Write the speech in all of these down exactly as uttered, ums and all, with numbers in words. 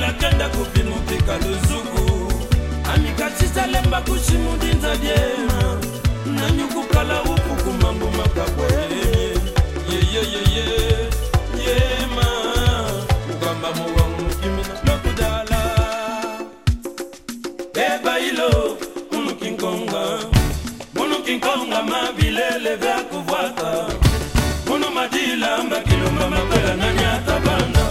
Makila kenda kupimu pika luzuku Amika chisa lemba kushimu dinza diema Nanyuku kala upu kumambu makabwe Ye ye ye ye Ye ma Ugamba muwa mukimina Nokudala Eba ilo Unu kinkonga Unu kinkonga mabilele vya kuvwata Unu madila mbakilumba makwela nanyata banda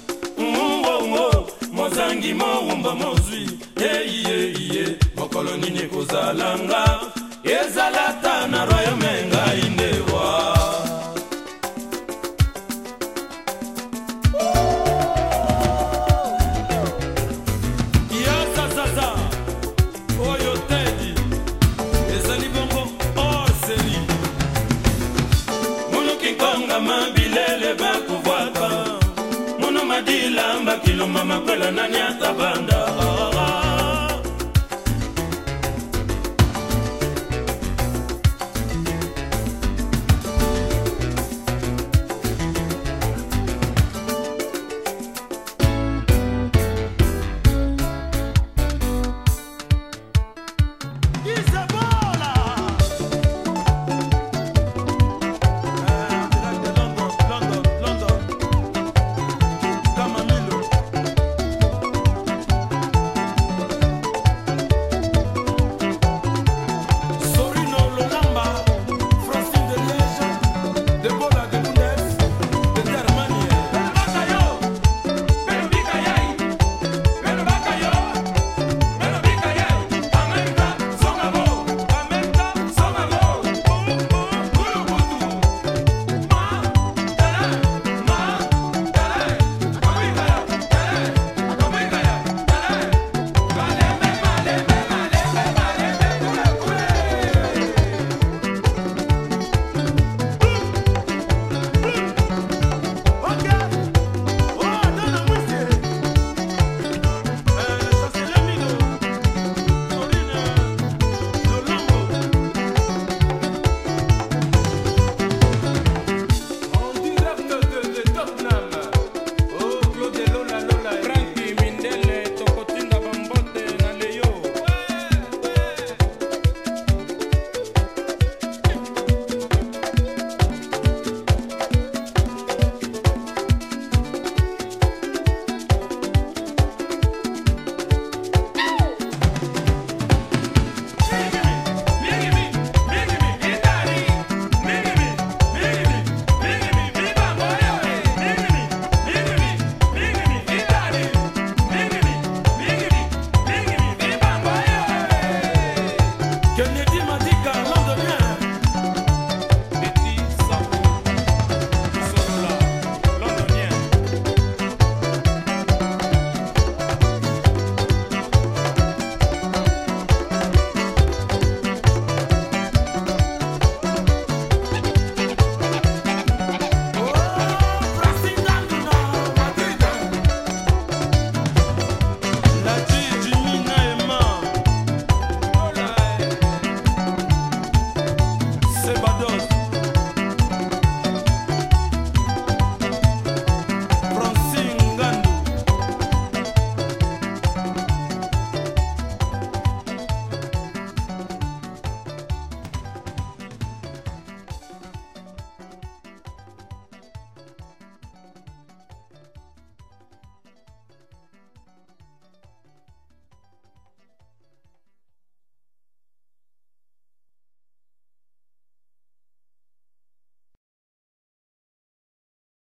Mozangi moumba mozui Ye ye ye Mokolo nini kuzalanga Ezalata na royo menga indewa Kiasa sasa Oyo tedi Ezali bongo oseli Munu kinkonga mabilele bakuvwata Munu madila mbakilumba makwela nani